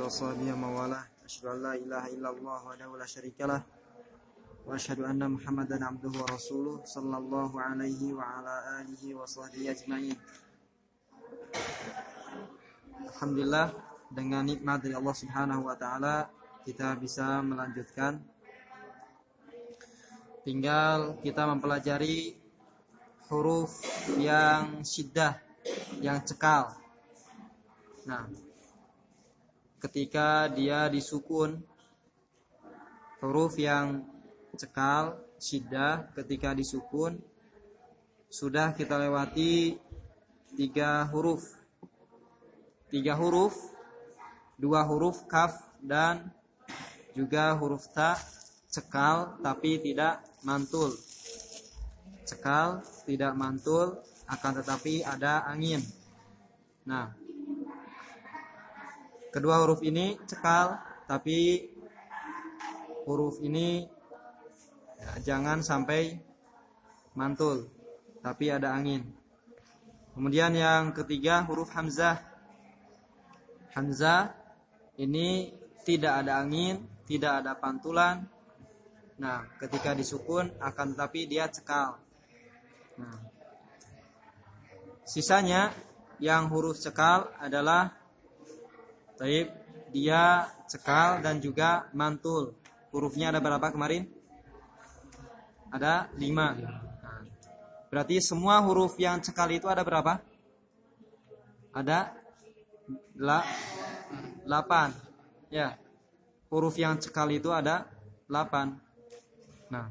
وصحبه ومن والاه أشهد أن لا إله إلا الله وحده لا شريك له وأشهد أن محمدا عبده ورسوله صلى الله عليه وعلى آله وصحبه أجمعين. Alhamdulillah, dengan nikmat dari Allah Subhanahu wa taala kita bisa melanjutkan. Tinggal kita mempelajari huruf yang syiddah, yang cekal. Nah, ketika dia disukun, huruf yang cekal, syiddah, ketika disukun, sudah kita lewati 3 huruf. 3 huruf, 2 huruf kaf dan juga huruf ta, cekal tapi tidak mantul. Cekal, tidak mantul, akan tetapi ada angin. Nah, kedua huruf ini cekal, tapi huruf ini jangan sampai mantul, tapi ada angin. Kemudian yang ketiga huruf hamzah. Hamzah ini tidak ada angin, tidak ada pantulan. Nah, ketika disukun akan tetapi dia cekal. Nah, sisanya yang huruf cekal adalah dia cekal dan juga mantul. Hurufnya ada berapa kemarin? Ada 5. Nah, berarti semua huruf yang cekal itu ada berapa? Ada 8. Ya. Huruf yang cekal itu ada 8. Nah,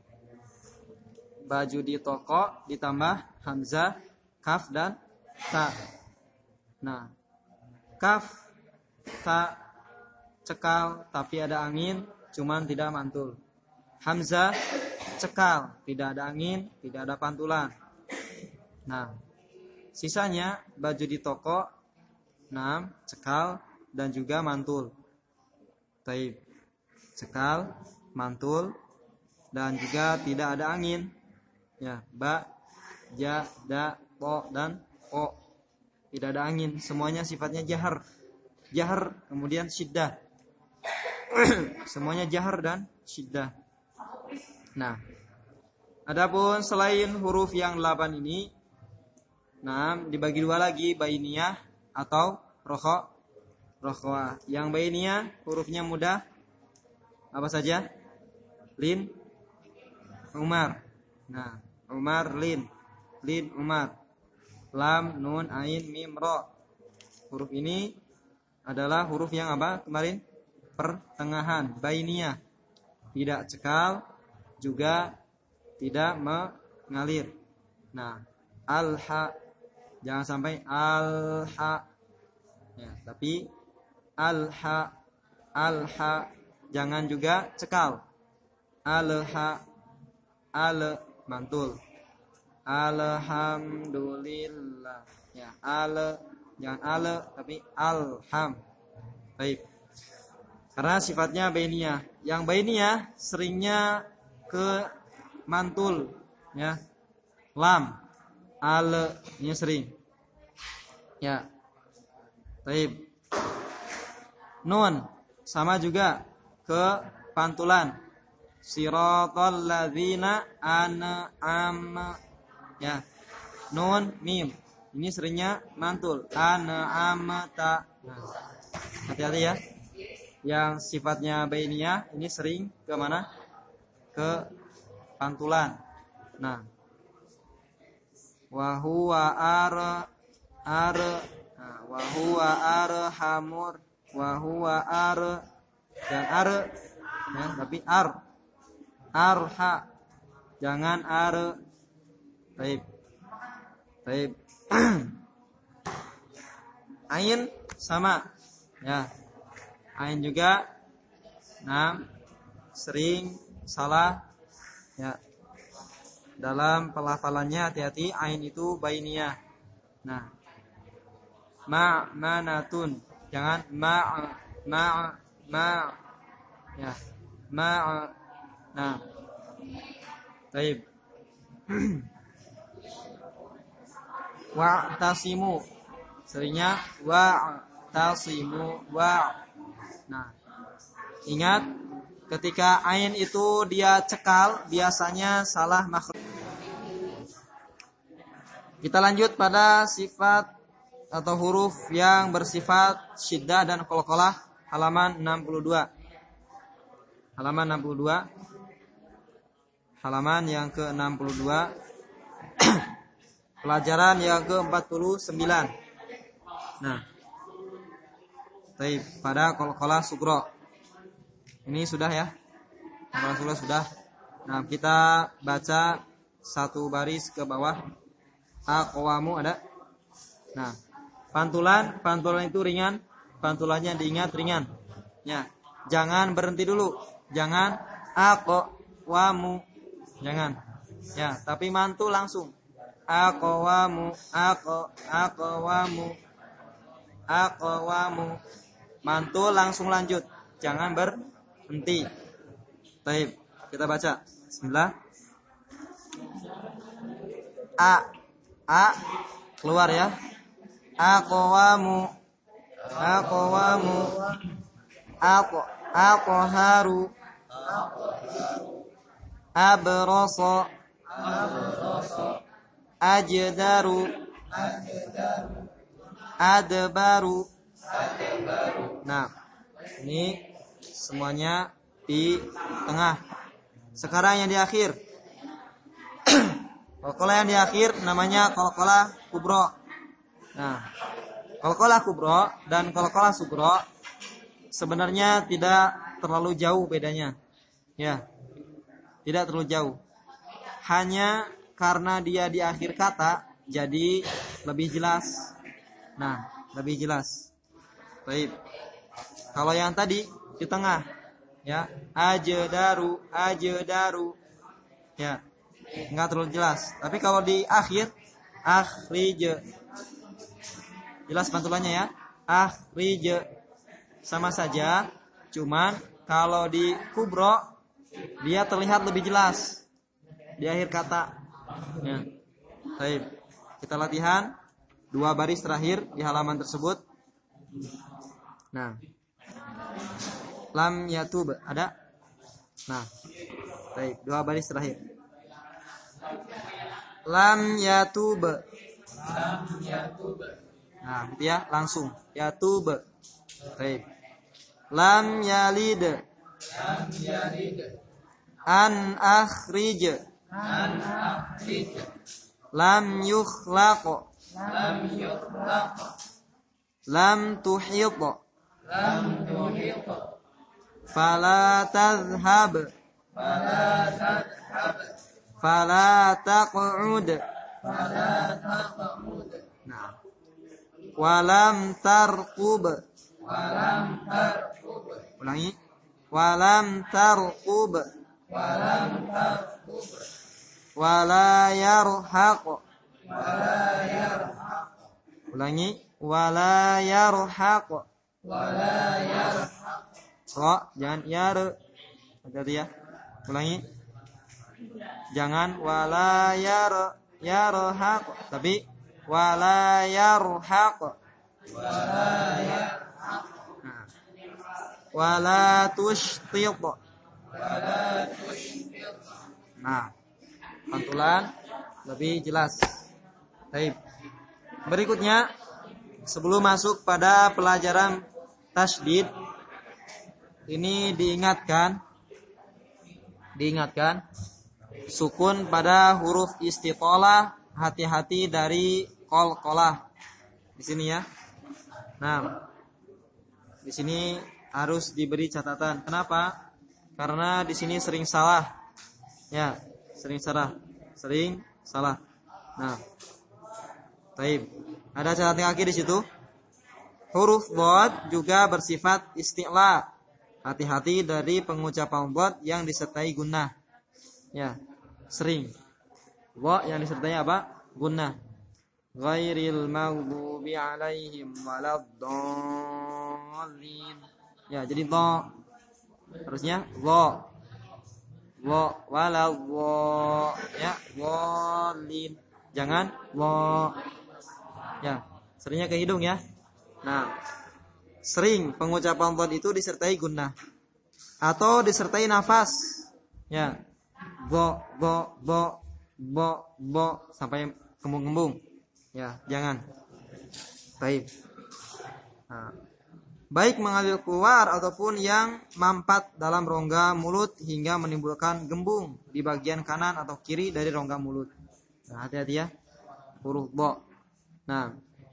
baju di toko ditambah hamzah, kaf dan ta. Nah, kaf, ta cekal tapi ada angin, cuman tidak mantul. Hamzah cekal, tidak ada angin, tidak ada pantulan. Nah, sisanya baju di toko 6, cekal dan juga mantul. Taib. Cekal, mantul dan juga tidak ada angin. Ya, ba, ja, da, po dan o. Tidak ada angin, semuanya sifatnya jahar. Jahar kemudian syiddah. Semuanya jahar dan syiddah. Nah, adapun selain huruf yang 8 ini, nah, dibagi 2 lagi, bainiyah atau rokhwa. Yang bainiyah hurufnya mudah. Apa saja? Lin, Umar. Nah, Umar, lin, Umar. Lam, nun, ain, mim, ro. Huruf ini adalah huruf yang apa kemarin? Pertengahan, bainiyah. Tidak cekal, juga tidak mengalir. Nah, al-ha, jangan sampai al-ha. Ya, tapi al-ha, jangan juga cekal. Al-ha, mantul. Alhamdulillah. Ya, jangan tapi alham. Baik. Karena sifatnya bainiyah. Yang bainiyah seringnya ke mantul, ya. Lam, ini sering. Ya. Baik. Nun sama juga ke pantulan. Siratal ladzina an'am. Ya. Nun, mim. Ini seringnya mantul. An'amta. Nah, hati-hati ya. Yang sifatnya bainiyah ini sering ke mana? Ke pantulan. Nah, wa huwa wa huwa arhamur, wa huwa dan ya, tapi arha, jangan Baik. Ain sama, ya. Ain juga, nah, sering salah, ya. Dalam pelafalannya hati-hati, ain itu bainiyah. Nah, ma'manatun, jangan ya, nah, baik. Wa'tasimu, seringnya wa'tasimu, Nah, ingat ketika ain itu dia cekal biasanya salah makhraj. Kita lanjut pada sifat atau huruf yang bersifat syiddah dan qalqalah halaman 62. Halaman 62. Halaman yang ke-62. Pelajaran yang ke-49. Nah, baik, pada qalqalah sughra. Ini sudah ya. Qalqalah sughra sudah. Nah, kita baca satu baris ke bawah. Aqwamu ada. Nah, pantulan itu ringan, pantulannya diingat ringan. Ya, jangan berhenti dulu. Jangan aqwamu. Jangan. Ya, tapi mantul langsung. Aqwamu, aqwamu. Aqwamu. Mantul langsung lanjut. Jangan berhenti. Baik, kita baca. Bismillah. A keluar ya. Aqwamu, aqwamu. Aqharu, abrasa, ajdaru, adbaru. Nah, ini semuanya di tengah. Sekarang yang di akhir. Qalqalah yang di akhir namanya qalqalah kubra. Nah, qalqalah kubra dan qalqalah sughra sebenarnya tidak terlalu jauh bedanya. Ya. Tidak terlalu jauh. Hanya karena dia di akhir kata jadi lebih jelas. Nah, lebih jelas. Baik. Kalau yang tadi di tengah ya, ajdaru, ajdaru. Ya. Enggak terlalu jelas. Tapi kalau di akhir akhrij. Jelas pantulannya ya. Akhrij. Sama saja, cuman kalau di kubra dia terlihat lebih jelas di akhir kata. Ya. Baik. Kita latihan 2 baris terakhir di halaman tersebut. Nah. Lam yatub ada? Nah. Baik, 2 baris terakhir. Lam yatub. Lam yatub. Nah, gitu ya, langsung. Yatub. Baik. Lam yalid. Lam yalid. An akhrij. An akhrij. Lam yukhlaq. Lam yukhlaq. Lam tuhit. Lam tuhit. Fala tadhhab. Fala tadhhab. Fala taq'ud. Fala taq'ud. Nah. Walam tarqub. Walam tarqub. Ulangi. Walam tarqub. Walam tarqub. Wala yarhaq. Wala yarhaq. Ulangi. Wala yarhaq. Wala yarhaq. Ra, jangan yar. Hati-hati ya. Ulangi. Jangan wala yarhaq, tapi wala yarhaq. Wala yarhaq. Nah. Wala tushtit. Wala tushtit. Nah, pantulan lebih jelas. Baik. Berikutnya, sebelum masuk pada pelajaran tasydid, ini diingatkan sukun pada huruf istitalah, hati-hati dari qalqalah. Di sini ya. Nah, di sini harus diberi catatan. Kenapa? Karena di sini sering salah. Ya, sering salah. Nah. Baik. Ada catatan kaki di situ. Huruf dhad juga bersifat isti'la. Hati-hati dari pengucapan dhad yang disertai gunnah. Ya, sering. Wa yang disertai apa? Gunnah. Ghairil maghdubi alaihim waladdallin. Ya, jadi dha. Harusnya dha. Wa waladh. Ya, wallin. Jangan wa. Ya, seringnya ke hidung ya. Nah, sering pengucapan dhad itu disertai gunnah atau disertai nafas. Ya. Bo sampai kembung-kembung. Ya, jangan. Baik. Nah, baik mengalir keluar ataupun yang mampat dalam rongga mulut hingga menimbulkan gembung di bagian kanan atau kiri dari rongga mulut. Nah, hati-hati ya. Huruf bo. Nah,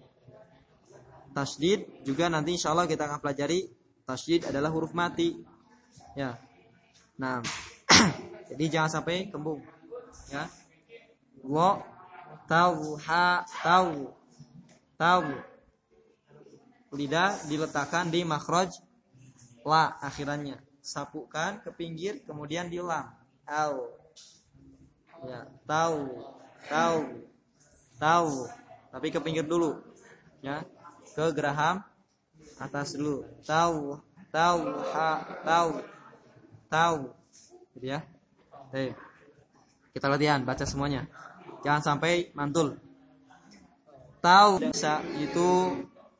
tasydid juga nanti insyaallah kita akan pelajari. Tasydid adalah huruf mati. Ya. Nah, jadi jangan sampai kembung. Ya. Wo, tahu, ha, tahu. Lidah diletakkan di makhraj la akhirannya. Sapukan ke pinggir kemudian di lam. Au. Ya, tahu. Tapi ke pinggir dulu. Ya. Ke geraham atas dulu. Tahu, ha, tahu. Gitu ya. Baik. Kita latihan baca semuanya. Jangan sampai mantul. Tahu bisa itu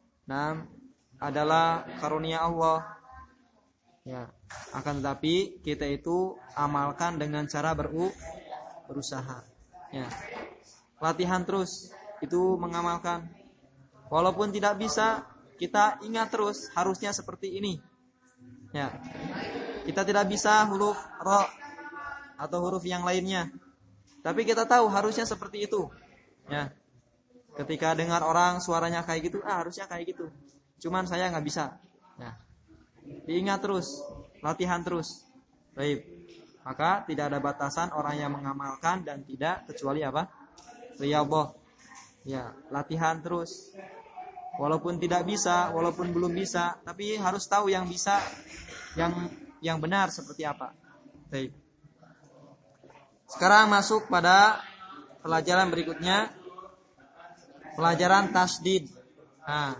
adalah karunia Allah. Ya, akan tetapi kita itu amalkan dengan cara berusaha. Ya. Latihan terus itu mengamalkan. Walaupun tidak bisa, kita ingat terus harusnya seperti ini. Ya. Kita tidak bisa huruf ro atau huruf yang lainnya. Tapi kita tahu harusnya seperti itu. Ya. Ketika dengar orang suaranya kayak gitu, harusnya kayak gitu. Cuman saya nggak bisa. Ya. Diingat terus, latihan terus. Baik. Maka tidak ada batasan orang yang mengamalkan dan tidak kecuali apa? Riyadhah. Ya, latihan terus. Walaupun tidak bisa, walaupun belum bisa, tapi harus tahu yang bisa, yang benar seperti apa. Baik. Sekarang masuk pada pelajaran berikutnya. Pelajaran tasydid. Nah,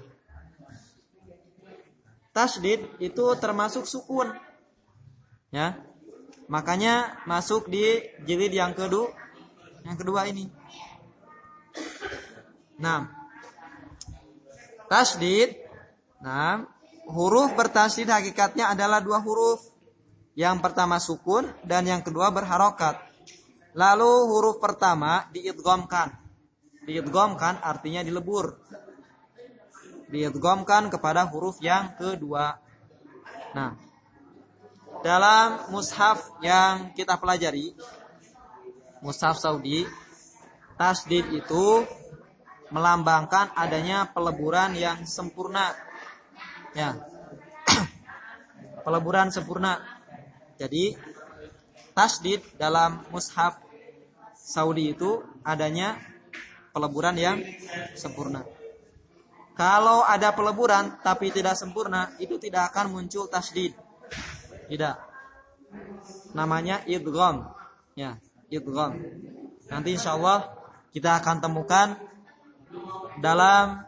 tasydid itu termasuk sukun. Ya. Makanya masuk di jilid yang kedua ini. Nah, tasydid. Nah, huruf bertasydid hakikatnya adalah dua huruf. Yang pertama sukun dan yang kedua berharokat. Lalu huruf pertama diidghamkan. Diidghamkan artinya dilebur. Diidghamkan kepada huruf yang kedua. Nah, dalam mushaf yang kita pelajari, mushaf Saudi, tasydid itu melambangkan adanya peleburan yang sempurna. Ya. Peleburan sempurna. Jadi tasydid dalam mushaf Saudi itu adanya peleburan yang sempurna. Kalau ada peleburan tapi tidak sempurna, itu tidak akan muncul tasydid. Tidak. Namanya idgham. Ya, idgham. Nanti insyaallah kita akan temukan dalam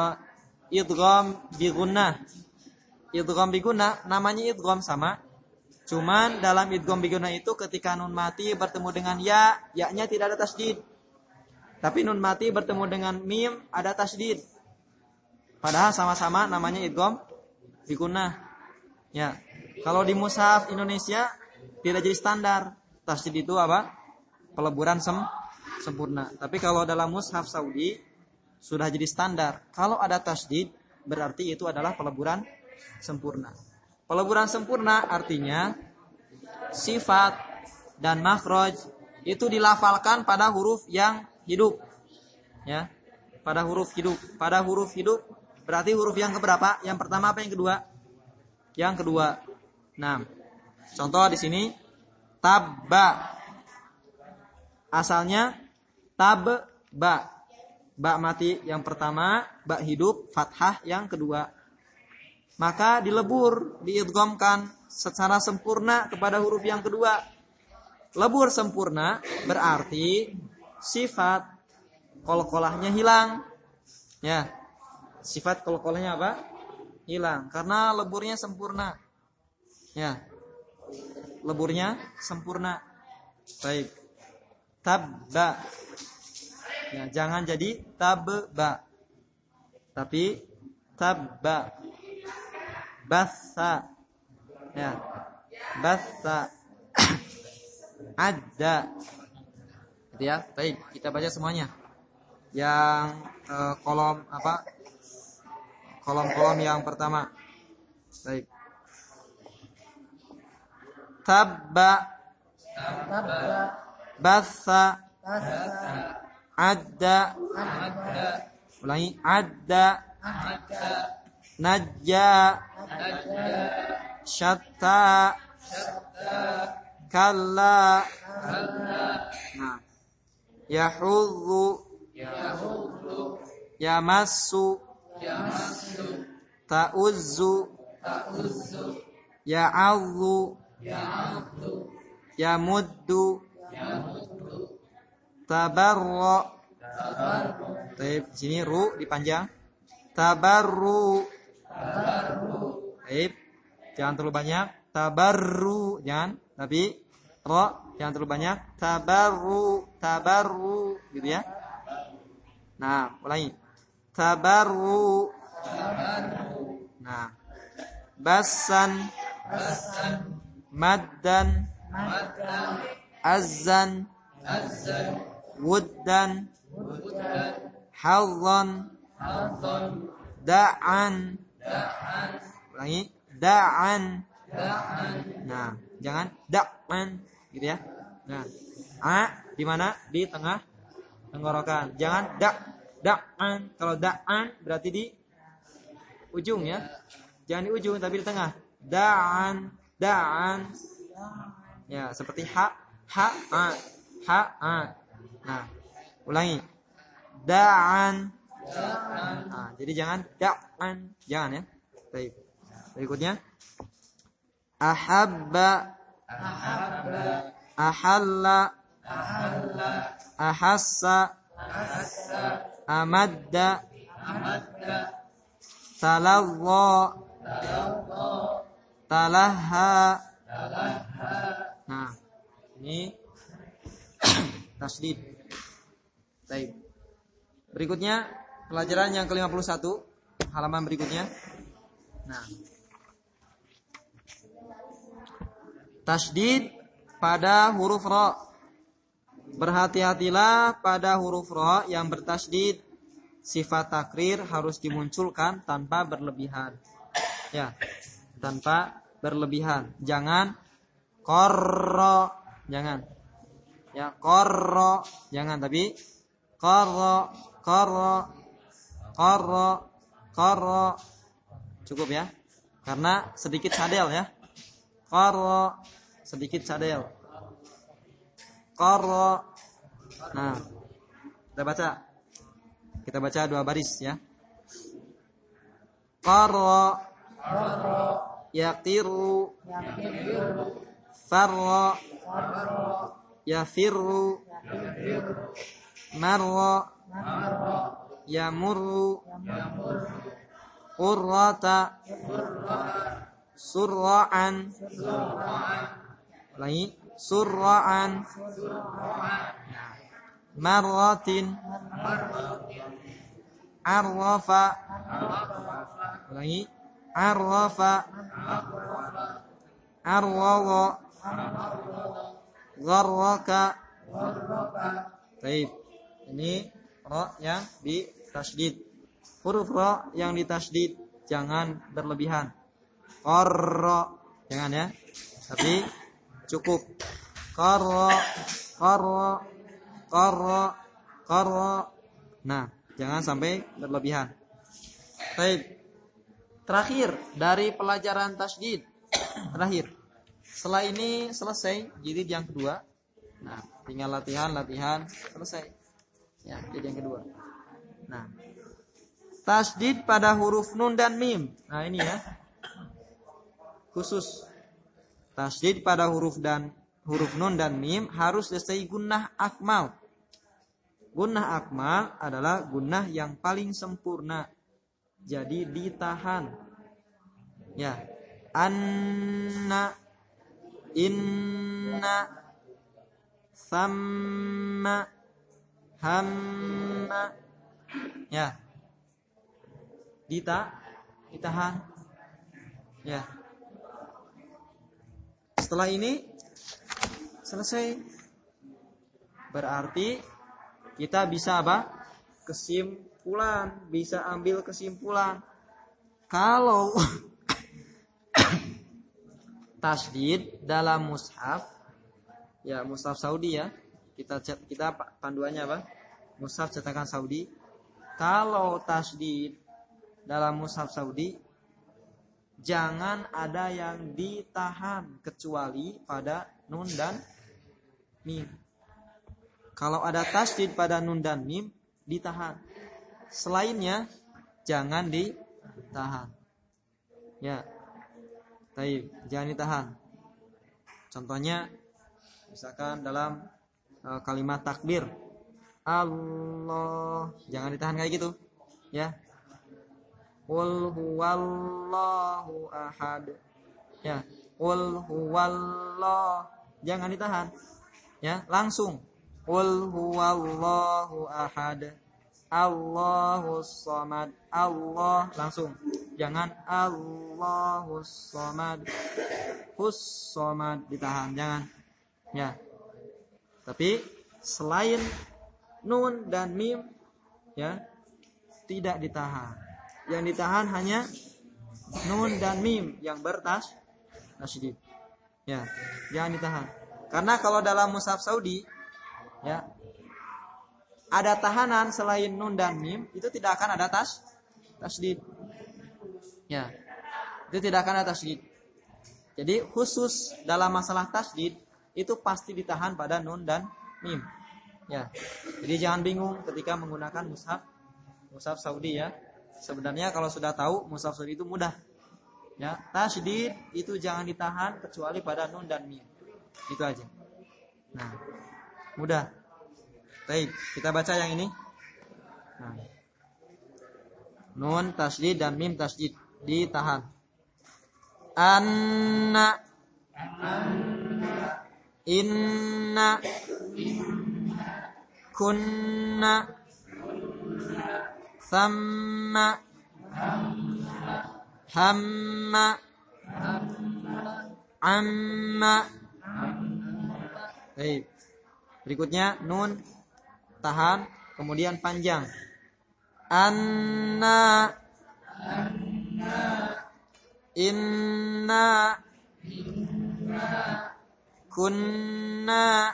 idgham bi gunnah. Idgham bi gunnah namanya idgham sama. Cuman dalam idgham bi gunnah itu ketika nun mati bertemu dengan ya, ya-nya tidak ada tasydid. Tapi nun mati bertemu dengan mim ada tasydid. Padahal sama-sama namanya idgham bi gunnah. Ya. Kalau di mushaf Indonesia tidak jadi standar. Tasydid itu apa? Peleburan sempurna. Tapi kalau dalam mushaf Saudi sudah jadi standar. Kalau ada tasydid berarti itu adalah peleburan sempurna. Peleburan sempurna artinya sifat dan makhraj itu dilafalkan pada huruf yang hidup. Ya. Pada huruf hidup. Pada huruf hidup berarti huruf yang keberapa? Yang pertama apa yang kedua? Yang kedua. Nah, contoh di sini tabba. Asalnya tabba. Ba mati yang pertama, ba hidup, fathah yang kedua. Maka dilebur, diidghamkan secara sempurna kepada huruf yang kedua. Lebur sempurna berarti sifat qalqalahnya hilang. Ya. Sifat qalqalahnya apa? Hilang karena leburnya sempurna. Ya. Leburnya sempurna. Baik. Tabba. Ya, jangan jadi tabba. Tapi tabba. bassa. Ya. Bassa. Adda. Gitu ya. Baik, kita baca semuanya. Yang kolom apa? Kolom-kolom yang pertama. Baik. Tabba. Bassa. Adda. Ulangi. Adda. Najja. Syatta. Kalla. Nah. Yahudzu. Yamassu. Ta'uzzu. Ya'adzu. Yamuddu. Tabarra. Taib, sini ru dipanjang. Tabarru. Taib, jangan terlalu banyak. Tabarru, jangan. Tapi ro jangan terlalu banyak. Tabarru, gitu ya. Nah, ulangi. Tabarru. Nah, bassan. Maddan. Azzan. Wuddan. Hadzan. Da'an. Ulangi. Da'an. Nah, jangan da'an, gitu ya. Nah, di mana? Di tengah tenggorokan. Jangan da'an. Kalau da'an berarti di ujung ya. Jangan di ujung tapi di tengah. Da'an. Ya, seperti ha. Nah, ulangi. Da'an. Nah, jadi jangan da'an, jangan ya. Baik. Berikutnya ahabba. Ahalla. Ahassa. Amadda. Talazza. Talaha. Nah, ini tasdid. Baik. Berikutnya pelajaran yang ke-51, halaman berikutnya. Nah, tasdid pada huruf ra. Berhati-hatilah pada huruf ra yang bertasdid. Sifat takrir harus dimunculkan tanpa berlebihan. Ya, tanpa berlebihan. Jangan qarra, jangan. Ya, qarra, jangan, tapi qarra. Cukup ya. Karena sedikit sadel ya. Qarra, sedikit sadel. Qarra. Nah, kita baca 2 baris ya. Qarra. Yaqiru. Farra. Yafirru. Marra. Yamurru. Qurrata. Surra'an. Ulangi. Surra'an. Marratin. Arrafa. Ulangi. Arrafa. Arwawa. Gharraka. Baik. Ini ra yang ditasydid. Huruf ra yang ditasydid jangan berlebihan. Qarra, jangan ya. Tapi cukup. Qarra. Nah, jangan sampai berlebihan. Baik. Terakhir dari pelajaran tasydid. Terakhir. Setelah ini selesai jilid yang kedua. Nah, tinggal latihan selesai. Ya, jilid yang kedua. Nah, tasydid pada huruf nun dan mim. Nah, ini ya. Khusus tasydid pada huruf nun dan mim harus disertai gunnah akmal. Gunnah akmal adalah gunnah yang paling sempurna. Jadi ditahan. Ya. Anna, inna, samma, hamma. Ya. Ditahan. Ya. Setelah ini selesai. Berarti kita bisa apa? Kesimpulan, bisa ambil kesimpulan. Kalau tasdid dalam mushaf, ya mushaf Saudi ya. Kita panduannya apa? Mushaf cetakan Saudi. Kalau tasdid dalam mushaf Saudi, jangan ada yang ditahan kecuali pada nun dan mim. Kalau ada tasdid pada nun dan mim, ditahan. Selainnya jangan ditahan. Ya. Baik, jangan ditahan. Contohnya misalkan dalam kalimat takbir, Allah, jangan ditahan kayak gitu. Ya. Qul huwallahu ahad. Ya, qul huwallah, jangan ditahan. Ya, langsung. Qul huwallahu ahad. Allahus samad. Allah langsung. Jangan Allahus samad. Hus samad ditahan, jangan. Ya. Tapi selain nun dan mim ya tidak ditahan. Yang ditahan hanya nun dan mim yang bertasydid. Ya, jangan ditahan. Karena kalau dalam mushaf Saudi ya ada tahanan selain nun dan mim, itu tidak akan ada tasydid. Ya. Itu tidak akan ada tasydid. Jadi khusus dalam masalah tasydid itu pasti ditahan pada nun dan mim. Ya. Jadi jangan bingung ketika menggunakan mushaf Saudi ya. Sebenarnya kalau sudah tahu mushaf Saudi itu mudah. Ya, tasydid itu jangan ditahan kecuali pada nun dan mim. Itu aja. Nah, mudah. Baik, kita baca yang ini. Nah. Nun tasydid dan mim tasydid ditahan. Anna, inna, kunna, thamma, hamma, amma. Baik. Berikutnya nun tahan, kemudian panjang. Anna, inna, kunna.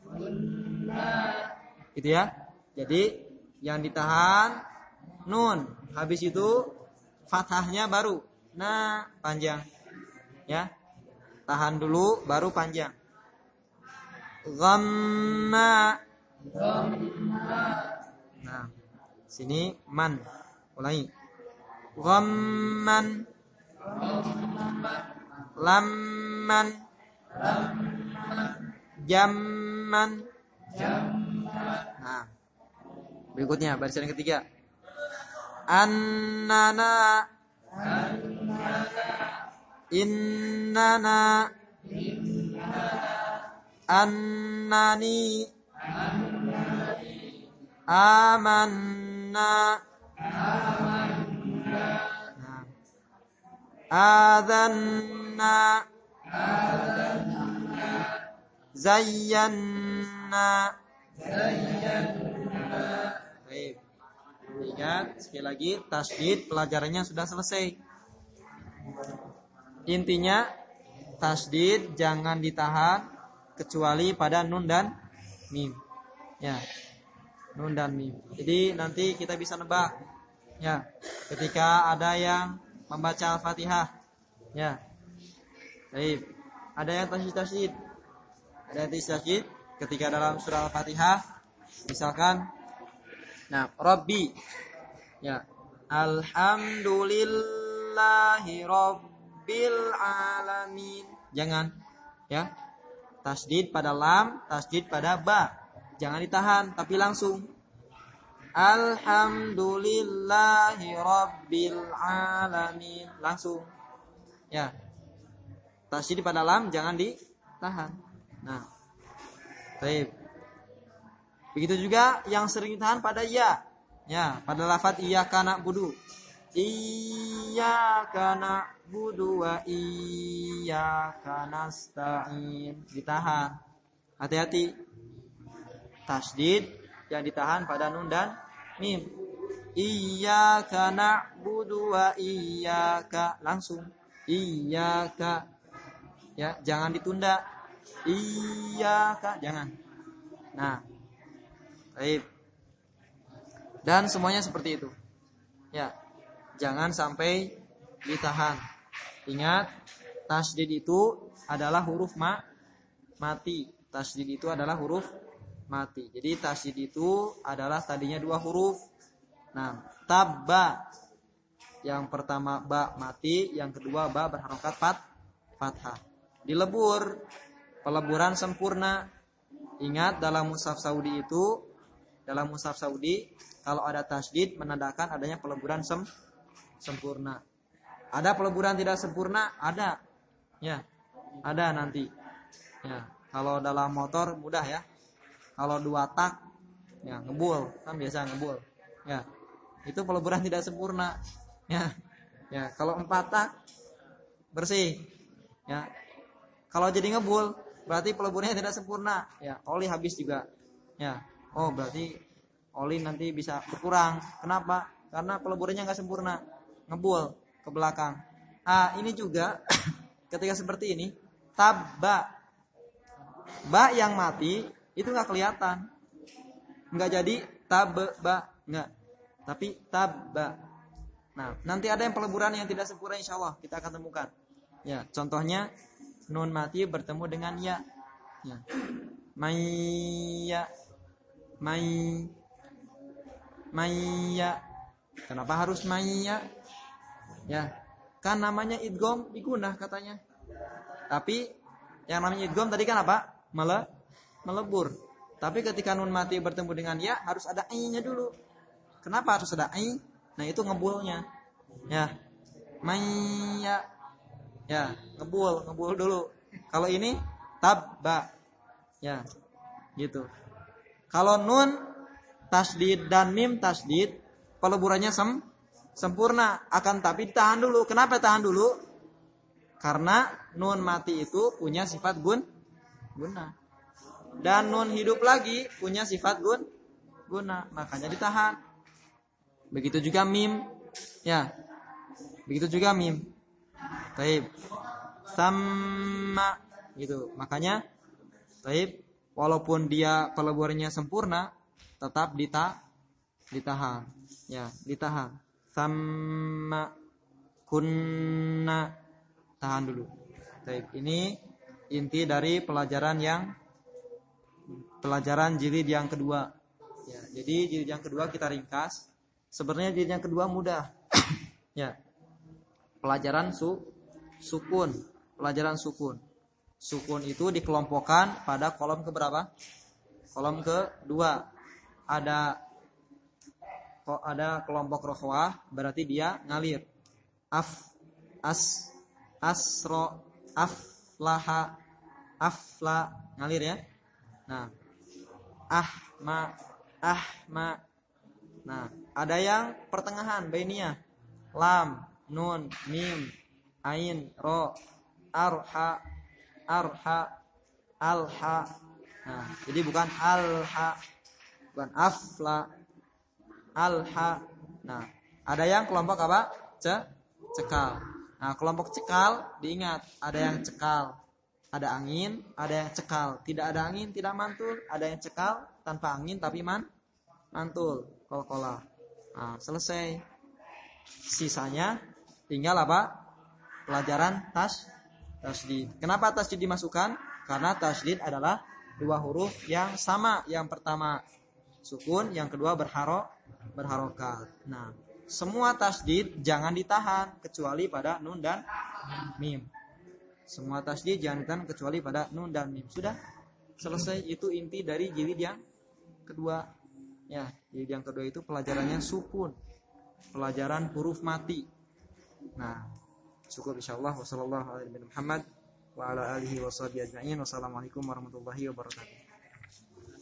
Gitu ya. Jadi yang ditahan nun, habis itu fathahnya baru na panjang. Ya. Tahan dulu baru panjang. Ghamma. Nah, sini man. Ulangi. Ghamman. Lamman. Jamman. Nah, berikutnya barisan yang ketiga. Annana. Innana. Annani. Amanna. Adhanna. Zayyanna. Baik. Ingat sekali lagi tasydid pelajarannya sudah selesai. Intinya tasydid jangan ditahan kecuali pada nun dan mim. Ya. Nun dan mim. Jadi nanti kita bisa nebak. Ya. Ketika ada yang membaca Al-Fatihah. Ya. Baik. Ada yang tasydid. Ada yang tasydid ketika dalam surah Al-Fatihah misalkan nah, Rabbi. Ya. Alhamdulillahi rabbil alamin. Jangan. Ya. Tasydid pada lam, tasydid pada ba. Jangan ditahan, tapi langsung. Alhamdulillahi rabbil alamin. Langsung. Ya. Tasydid pada lam, jangan ditahan. Nah. Baik. Begitu juga yang sering ditahan pada ya. Ya, pada lafaz iyyaka na'budu. Iyyaka na'budu wa iyyaka nasta'in. Ditahan. Hati-hati. Tasydid yang ditahan pada nun dan mim. Iyyaka na'budu wa iyyaka, langsung. Iyyaka. Ya, jangan ditunda. Iyyaka, jangan. Nah. Baik. Dan semuanya seperti itu. Ya. Jangan sampai ditahan. Ingat, tasydid itu adalah huruf mati. Tasydid itu adalah huruf mati. Jadi tasydid itu adalah tadinya 2 huruf. Nah, tabba. Yang pertama ba mati, yang kedua ba berharokat fathah. Dilebur, peleburan sempurna. Ingat dalam mushaf Saudi itu, kalau ada tasydid menandakan adanya peleburan sempurna. Ada peleburan tidak sempurna? Ada. Ya. Ada nanti. Ya, kalau dalam motor mudah ya. Kalau 2 tak ya ngebul, kan biasa ngebul. Ya. Itu peleburan tidak sempurna. Ya. Ya, kalau 4 tak bersih. Ya. Kalau jadi ngebul berarti peleburannya tidak sempurna. Ya, oli habis juga. Ya. Oh, berarti oli nanti bisa berkurang. Kenapa? Karena peleburannya enggak sempurna. Ngebul ke belakang. Ini juga ketika seperti ini, tabba. Ba yang mati itu enggak kelihatan. Enggak jadi tabba, enggak. Tapi tabba. Nah, nanti ada yang peleburan yang tidak sempurna insyaallah kita akan temukan. Ya, contohnya nun mati bertemu dengan ya. Ya. Maya. Kenapa harus maya? Ya, kan namanya idgham digunah katanya. Tapi yang namanya idgham tadi kan apa? Melebur. Tapi ketika nun mati bertemu dengan ya harus ada i-nya dulu. Kenapa harus ada i? Nah, itu ngebulnya. Ya. Maya. Ya, ngebul dulu. Kalau ini tabba. Ya. Gitu. Kalau nun tasydid dan mim tasydid peleburannya sempurna, akan tapi ditahan dulu. Kenapa tahan dulu? Karena nun mati itu punya sifat guna. Dan nun hidup lagi punya sifat guna, makanya ditahan. Begitu juga mim. Ya. Begitu juga mim. Baik. Sama gitu. Makanya baik, walaupun dia peleburannya sempurna tetap ditahan. Ya, ditahan. Sama kunna, tahan dulu. Baik, ini inti dari pelajaran jilid yang kedua. Ya, jadi jilid yang kedua kita ringkas. Sebenarnya jilid yang kedua mudah. Ya. Pelajaran sukun. Pelajaran sukun. Sukun itu dikelompokkan pada kolom keberapa? Kolom kedua. Ada kelompok rokhwah, berarti dia ngalir. Asro, aflaha, ngalir ya. Nah, ahma. Nah, ada yang pertengahan, bainiyah. Lam, nun, mim, ain, ro, arha, alha. Nah, jadi bukan alha, bukan afla, alha. Nah, ada yang kelompok apa? Cekal. Nah, kelompok cekal diingat, ada yang cekal, ada angin, ada yang cekal, tidak ada angin, tidak mantul, ada yang cekal tanpa angin tapi mantul, kol-kolah. Nah, selesai. Sisanya tinggal apa? Pelajaran tasydid. Kenapa tasydid dimasukkan? Karena tasydid adalah 2 huruf yang sama. Yang pertama sukun, yang kedua berharokat. Nah, semua tasydid jangan ditahan kecuali pada nun dan mim. Semua tasydid jangan ditahan kecuali pada nun dan mim. Sudah selesai, itu inti dari jilid yang kedua. Ya, jilid yang kedua itu pelajarannya sukun. Pelajaran huruf mati. Nah, cukup insyaallah. Wassallallahu alaihi wa sallam wa ala alihi wa sahbihi ajma'in. Wassalamualaikum warahmatullahi wabarakatuh.